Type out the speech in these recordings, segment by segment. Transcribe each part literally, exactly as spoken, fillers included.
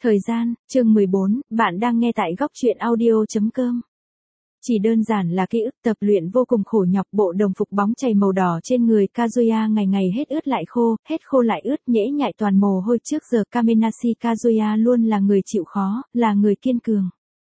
Thời gian, chương mười bốn, bạn đang nghe tại góc truyện audio.com. Chỉ đơn giản là ký ức tập luyện vô cùng khổ nhọc, bộ đồng phục bóng chày màu đỏ trên người Kazuya ngày ngày hết ướt lại khô, hết khô lại ướt, nhễ nhại toàn mồ hôi. Trước giờ Kamenashi Kazuya luôn là người chịu khó, là người kiên cường.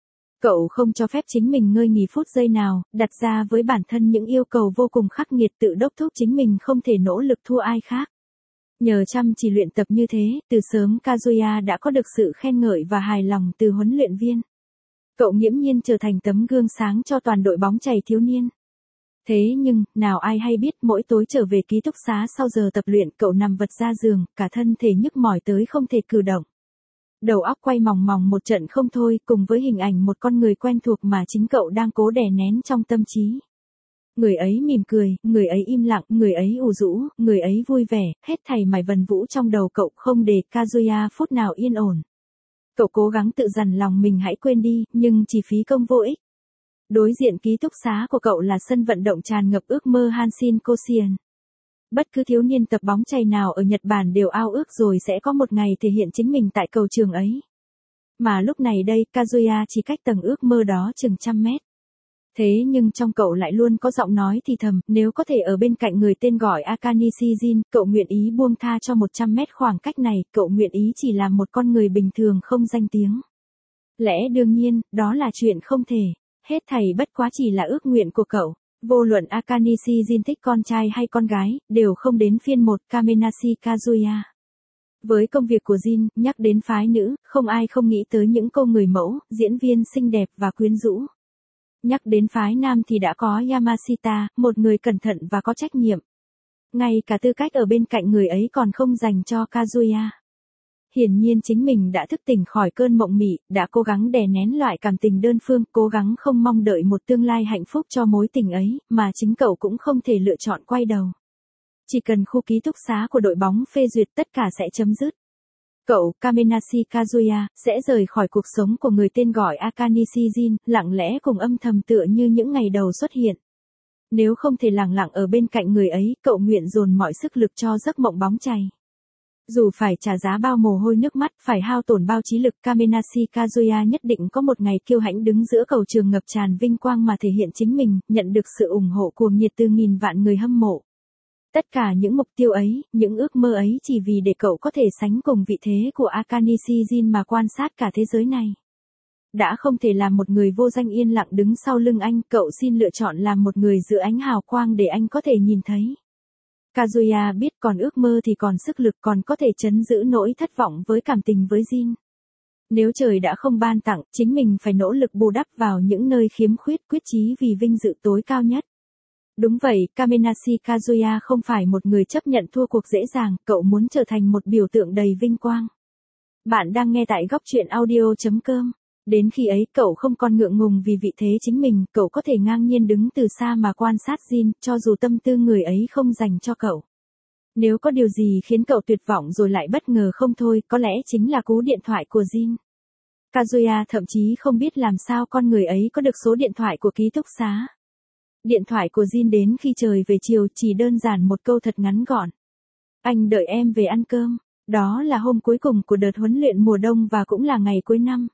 Cậu không cho phép chính mình ngơi nghỉ phút giây nào, đặt ra với bản thân những yêu cầu vô cùng khắc nghiệt, tự đốc thúc chính mình không thể nỗ lực thua ai khác. Nhờ chăm chỉ luyện tập như thế, từ sớm Kazuya đã có được sự khen ngợi và hài lòng từ huấn luyện viên. Cậu nghiễm nhiên trở thành tấm gương sáng cho toàn đội bóng chày thiếu niên. Thế nhưng, nào ai hay biết, mỗi tối trở về ký túc xá sau giờ tập luyện, cậu nằm vật ra giường, cả thân thể nhức mỏi tới không thể cử động. Đầu óc quay mòng mòng một trận không thôi, cùng với hình ảnh một con người quen thuộc mà chính cậu đang cố đè nén trong tâm trí. Người ấy mỉm cười, người ấy im lặng, người ấy ủ rũ, người ấy vui vẻ, hết thảy mải vần vũ trong đầu cậu, không để Kazuya phút nào yên ổn. Cậu cố gắng tự dằn lòng mình hãy quên đi, nhưng chỉ phí công vô ích. Đối diện ký túc xá của cậu là sân vận động tràn ngập ước mơ Hanshin Koshien. Bất cứ thiếu niên tập bóng chày nào ở Nhật Bản đều ao ước rồi sẽ có một ngày thể hiện chính mình tại cầu trường ấy. Mà lúc này đây, Kazuya chỉ cách tầng ước mơ đó chừng trăm mét. Thế nhưng trong cậu lại luôn có giọng nói thì thầm, nếu có thể ở bên cạnh người tên gọi Akane Shijin, cậu nguyện ý buông tha cho một trăm mét khoảng cách này, cậu nguyện ý chỉ làm một con người bình thường không danh tiếng. Lẽ đương nhiên, đó là chuyện không thể, hết thảy bất quá chỉ là ước nguyện của cậu. Vô luận Akane Shijin thích con trai hay con gái, đều không đến phiên một Kamenashi Kazuya. Với công việc của Jin, nhắc đến phái nữ, không ai không nghĩ tới những cô người mẫu, diễn viên xinh đẹp và quyến rũ. Nhắc đến phái nam thì đã có Yamashita, một người cẩn thận và có trách nhiệm. Ngay cả tư cách ở bên cạnh người ấy còn không dành cho Kazuya. Hiển nhiên chính mình đã thức tỉnh khỏi cơn mộng mị, đã cố gắng đè nén loại cảm tình đơn phương, cố gắng không mong đợi một tương lai hạnh phúc cho mối tình ấy, mà chính cậu cũng không thể lựa chọn quay đầu. Chỉ cần khu ký túc xá của đội bóng phê duyệt tất cả sẽ chấm dứt. Cậu, Kamenashi Kazuya, sẽ rời khỏi cuộc sống của người tên gọi Akane Shijin, lặng lẽ cùng âm thầm tựa như những ngày đầu xuất hiện. Nếu không thể lặng lặng ở bên cạnh người ấy, cậu nguyện dồn mọi sức lực cho giấc mộng bóng chày. Dù phải trả giá bao mồ hôi nước mắt, phải hao tổn bao trí lực, Kamenashi Kazuya nhất định có một ngày kiêu hãnh đứng giữa cầu trường ngập tràn vinh quang mà thể hiện chính mình, nhận được sự ủng hộ cuồng nhiệt từ nghìn vạn người hâm mộ. Tất cả những mục tiêu ấy, những ước mơ ấy chỉ vì để cậu có thể sánh cùng vị thế của Akane Shijin mà quan sát cả thế giới này. Đã không thể làm một người vô danh yên lặng đứng sau lưng anh, cậu xin lựa chọn làm một người giữa ánh hào quang để anh có thể nhìn thấy. Kazuya biết còn ước mơ thì còn sức lực, còn có thể trấn giữ nỗi thất vọng với cảm tình với Jin. Nếu trời đã không ban tặng, chính mình phải nỗ lực bù đắp vào những nơi khiếm khuyết, quyết chí vì vinh dự tối cao nhất. Đúng vậy, Kamenashi Kazuya không phải một người chấp nhận thua cuộc dễ dàng, cậu muốn trở thành một biểu tượng đầy vinh quang. Bạn đang nghe tại góc truyện audio.com. Đến khi ấy cậu không còn ngượng ngùng vì vị thế chính mình, cậu có thể ngang nhiên đứng từ xa mà quan sát Jin, cho dù tâm tư người ấy không dành cho cậu. Nếu có điều gì khiến cậu tuyệt vọng rồi lại bất ngờ không thôi, có lẽ chính là cú điện thoại của Jin. Kazuya thậm chí không biết làm sao con người ấy có được số điện thoại của ký túc xá. Điện thoại của Jin đến khi trời về chiều, chỉ đơn giản một câu thật ngắn gọn. Anh đợi em về ăn cơm. Đó là hôm cuối cùng của đợt huấn luyện mùa đông và cũng là ngày cuối năm.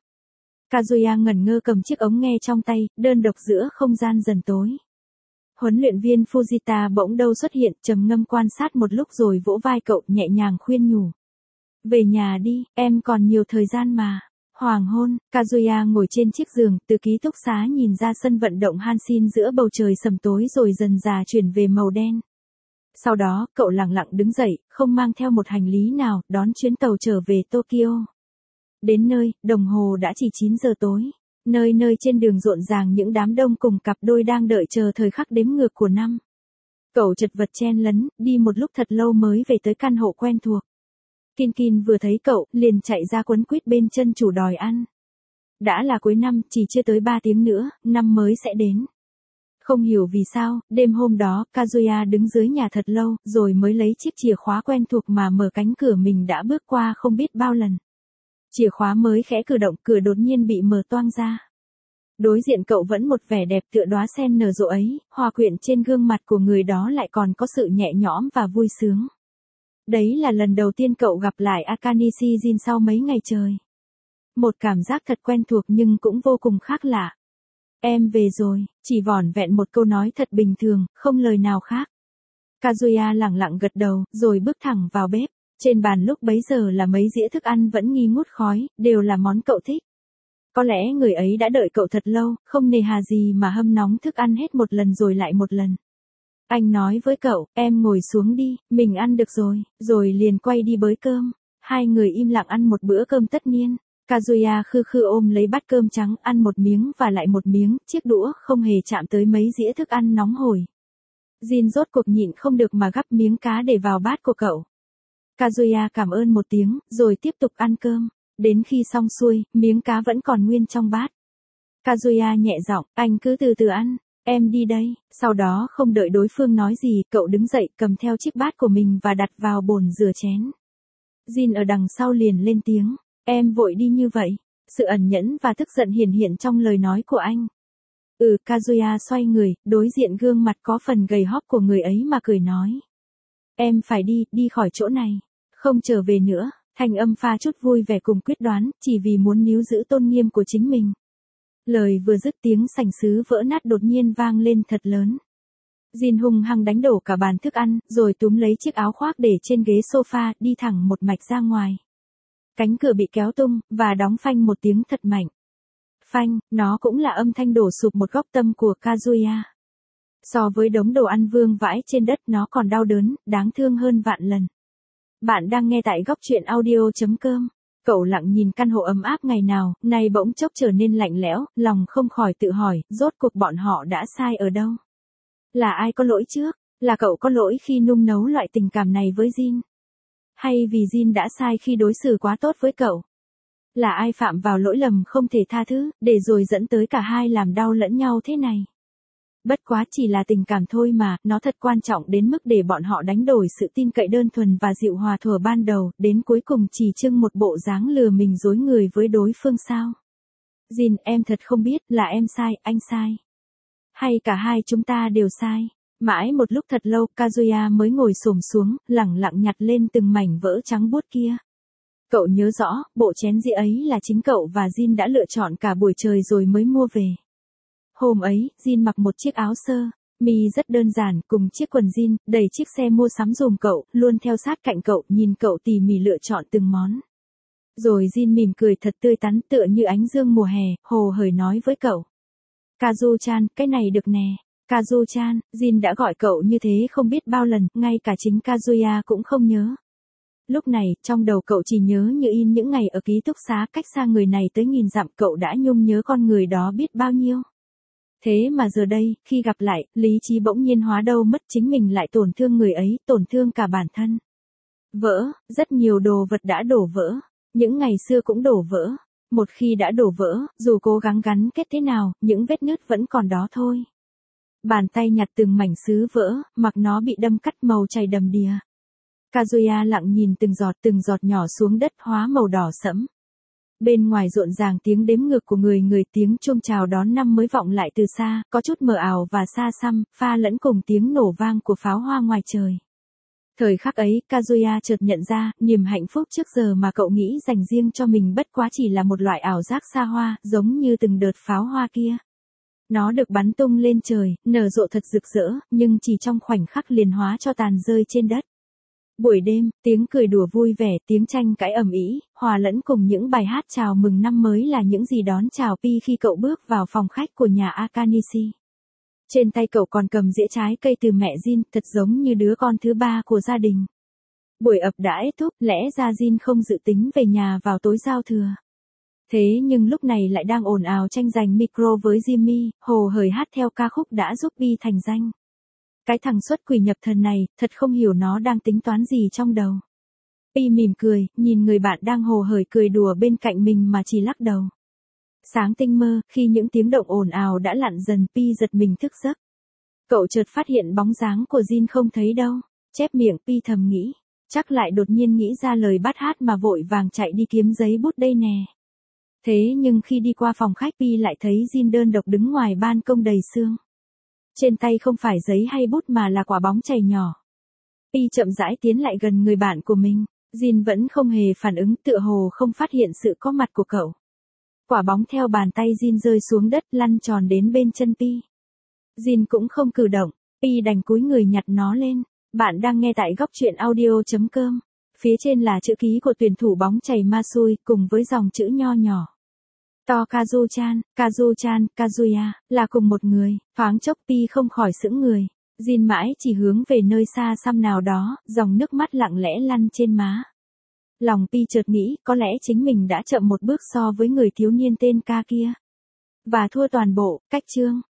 Kazuya ngẩn ngơ cầm chiếc ống nghe trong tay, đơn độc giữa không gian dần tối. Huấn luyện viên Fujita bỗng đâu xuất hiện, trầm ngâm quan sát một lúc rồi vỗ vai cậu, nhẹ nhàng khuyên nhủ. Về nhà đi, em còn nhiều thời gian mà. Hoàng hôn, Kazuya ngồi trên chiếc giường, từ ký túc xá nhìn ra sân vận động Hanshin giữa bầu trời sầm tối rồi dần dà chuyển về màu đen. Sau đó, cậu lặng lặng đứng dậy, không mang theo một hành lý nào, đón chuyến tàu trở về Tokyo. Đến nơi, đồng hồ đã chỉ chín giờ tối. Nơi nơi trên đường rộn ràng những đám đông cùng cặp đôi đang đợi chờ thời khắc đếm ngược của năm. Cậu chật vật chen lấn, đi một lúc thật lâu mới về tới căn hộ quen thuộc. Kin Kin vừa thấy cậu, liền chạy ra quấn quýt bên chân chủ đòi ăn. Đã là cuối năm, chỉ chưa tới ba tiếng nữa, năm mới sẽ đến. Không hiểu vì sao, đêm hôm đó, Kazuya đứng dưới nhà thật lâu, rồi mới lấy chiếc chìa khóa quen thuộc mà mở cánh cửa mình đã bước qua không biết bao lần. Chìa khóa mới khẽ cử động, cửa đột nhiên bị mở toang ra. Đối diện cậu vẫn một vẻ đẹp tựa đóa sen nở rộ ấy, hòa quyện trên gương mặt của người đó lại còn có sự nhẹ nhõm và vui sướng. Đấy là lần đầu tiên cậu gặp lại Akane Shijin sau mấy ngày trời. Một cảm giác thật quen thuộc nhưng cũng vô cùng khác lạ. Em về rồi, chỉ vỏn vẹn một câu nói thật bình thường, không lời nào khác. Kazuya lẳng lặng gật đầu, rồi bước thẳng vào bếp. Trên bàn lúc bấy giờ là mấy dĩa thức ăn vẫn nghi ngút khói, đều là món cậu thích. Có lẽ người ấy đã đợi cậu thật lâu, không nề hà gì mà hâm nóng thức ăn hết một lần rồi lại một lần. Anh nói với cậu, em ngồi xuống đi, mình ăn được rồi, rồi liền quay đi bới cơm. Hai người im lặng ăn một bữa cơm tất niên. Kazuya khư khư ôm lấy bát cơm trắng, ăn một miếng và lại một miếng, chiếc đũa không hề chạm tới mấy dĩa thức ăn nóng hổi. Jin rốt cuộc nhịn không được mà gắp miếng cá để vào bát của cậu. Kazuya cảm ơn một tiếng, rồi tiếp tục ăn cơm. Đến khi xong xuôi, miếng cá vẫn còn nguyên trong bát. Kazuya nhẹ giọng, anh cứ từ từ ăn, em đi đây. Sau đó không đợi đối phương nói gì, cậu đứng dậy cầm theo chiếc bát của mình và đặt vào bồn rửa chén. Jin ở đằng sau liền lên tiếng, em vội đi như vậy. Sự ẩn nhẫn và tức giận hiển hiện trong lời nói của anh. Ừ, Kazuya xoay người, đối diện gương mặt có phần gầy hóp của người ấy mà cười nói. Em phải đi, đi khỏi chỗ này. Không trở về nữa. Thanh âm pha chút vui vẻ cùng quyết đoán, chỉ vì muốn níu giữ tôn nghiêm của chính mình. Lời vừa dứt tiếng sành sứ vỡ nát đột nhiên vang lên thật lớn. Jin hung hăng đánh đổ cả bàn thức ăn, rồi túm lấy chiếc áo khoác để trên ghế sofa, đi thẳng một mạch ra ngoài. Cánh cửa bị kéo tung, và đóng phanh một tiếng thật mạnh. Phanh, nó cũng là âm thanh đổ sụp một góc tâm của Kazuya. So với đống đồ ăn vương vãi trên đất nó còn đau đớn, đáng thương hơn vạn lần. Bạn đang nghe tại góc truyện audio chấm com. Cậu lặng nhìn căn hộ ấm áp ngày nào, nay bỗng chốc trở nên lạnh lẽo, lòng không khỏi tự hỏi, rốt cuộc bọn họ đã sai ở đâu? Là ai có lỗi trước? Là cậu có lỗi khi nung nấu loại tình cảm này với Jin? Hay vì Jin đã sai khi đối xử quá tốt với cậu? Là ai phạm vào lỗi lầm không thể tha thứ, để rồi dẫn tới cả hai làm đau lẫn nhau thế này? Bất quá chỉ là tình cảm thôi mà, nó thật quan trọng đến mức để bọn họ đánh đổi sự tin cậy đơn thuần và dịu hòa thuở ban đầu, đến cuối cùng chỉ trưng một bộ dáng lừa mình dối người với đối phương sao? Jin, em thật không biết, là em sai, anh sai. Hay cả hai chúng ta đều sai. Mãi một lúc thật lâu, Kazuya mới ngồi xổm xuống, lẳng lặng nhặt lên từng mảnh vỡ trắng buốt kia. Cậu nhớ rõ, bộ chén dĩa ấy là chính cậu và Jin đã lựa chọn cả buổi trời rồi mới mua về. Hôm ấy, Jin mặc một chiếc áo sơ, mi rất đơn giản, cùng chiếc quần jean, đầy chiếc xe mua sắm dùm cậu, luôn theo sát cạnh cậu, nhìn cậu tỉ mỉ lựa chọn từng món. Rồi Jin mỉm cười thật tươi tắn tựa như ánh dương mùa hè, hồ hởi nói với cậu. Kazu-chan, cái này được nè. Kazu-chan, Jin đã gọi cậu như thế không biết bao lần, ngay cả chính Kazuya cũng không nhớ. Lúc này, trong đầu cậu chỉ nhớ như in những ngày ở ký túc xá cách xa người này tới nghìn dặm, cậu đã nhung nhớ con người đó biết bao nhiêu. Thế mà giờ đây, khi gặp lại, lý trí bỗng nhiên hóa đâu mất, chính mình lại tổn thương người ấy, tổn thương cả bản thân. Vỡ, rất nhiều đồ vật đã đổ vỡ. Những ngày xưa cũng đổ vỡ. Một khi đã đổ vỡ, dù cố gắng gắn kết thế nào, những vết nứt vẫn còn đó thôi. Bàn tay nhặt từng mảnh sứ vỡ, mặc nó bị đâm cắt màu chảy đầm đìa. Kazuya lặng nhìn từng giọt từng giọt nhỏ xuống đất hóa màu đỏ sẫm. Bên ngoài rộn ràng tiếng đếm ngược của người người, tiếng chuông chào đón năm mới vọng lại từ xa, có chút mờ ảo và xa xăm, pha lẫn cùng tiếng nổ vang của pháo hoa ngoài trời. Thời khắc ấy, Kazuya chợt nhận ra, niềm hạnh phúc trước giờ mà cậu nghĩ dành riêng cho mình bất quá chỉ là một loại ảo giác xa hoa, giống như từng đợt pháo hoa kia. Nó được bắn tung lên trời, nở rộ thật rực rỡ, nhưng chỉ trong khoảnh khắc liền hóa cho tàn rơi trên đất. Buổi đêm, tiếng cười đùa vui vẻ, tiếng tranh cãi ầm ĩ, hòa lẫn cùng những bài hát chào mừng năm mới là những gì đón chào Pi khi cậu bước vào phòng khách của nhà Akanishi. Trên tay cậu còn cầm dĩa trái cây từ mẹ Jin, thật giống như đứa con thứ ba của gia đình. Buổi ập đã kết thúc, lẽ ra Jin không dự tính về nhà vào tối giao thừa. Thế nhưng lúc này lại đang ồn ào tranh giành micro với Jimmy, hồ hởi hát theo ca khúc đã giúp Pi thành danh. Cái thằng xuất quỷ nhập thần này, thật không hiểu nó đang tính toán gì trong đầu. Pi mỉm cười, nhìn người bạn đang hồ hởi cười đùa bên cạnh mình mà chỉ lắc đầu. Sáng tinh mơ, khi những tiếng động ồn ào đã lặn dần, Pi giật mình thức giấc. Cậu chợt phát hiện bóng dáng của Jin không thấy đâu. Chép miệng, Pi thầm nghĩ. Chắc lại đột nhiên nghĩ ra lời bắt hát mà vội vàng chạy đi kiếm giấy bút đây nè. Thế nhưng khi đi qua phòng khách, Pi lại thấy Jin đơn độc đứng ngoài ban công đầy sương. Trên tay không phải giấy hay bút mà là quả bóng chày nhỏ. Pi chậm rãi tiến lại gần người bạn của mình. Jin vẫn không hề phản ứng, tựa hồ không phát hiện sự có mặt của cậu. Quả bóng theo bàn tay Jin rơi xuống đất lăn tròn đến bên chân Pi. Jin cũng không cử động, Pi đành cúi người nhặt nó lên. Bạn đang nghe tại góc truyện audio.com. Phía trên là chữ ký của tuyển thủ bóng chày Masui cùng với dòng chữ nho nhỏ. To Kazu-chan, Kazu-chan, Kazuya, là cùng một người. Thoáng chốc Pi không khỏi sững người. Jin mãi chỉ hướng về nơi xa xăm nào đó, dòng nước mắt lặng lẽ lăn trên má. Lòng Pi chợt nghĩ có lẽ chính mình đã chậm một bước so với người thiếu niên tên Ka kia. Và thua toàn bộ, cách chương.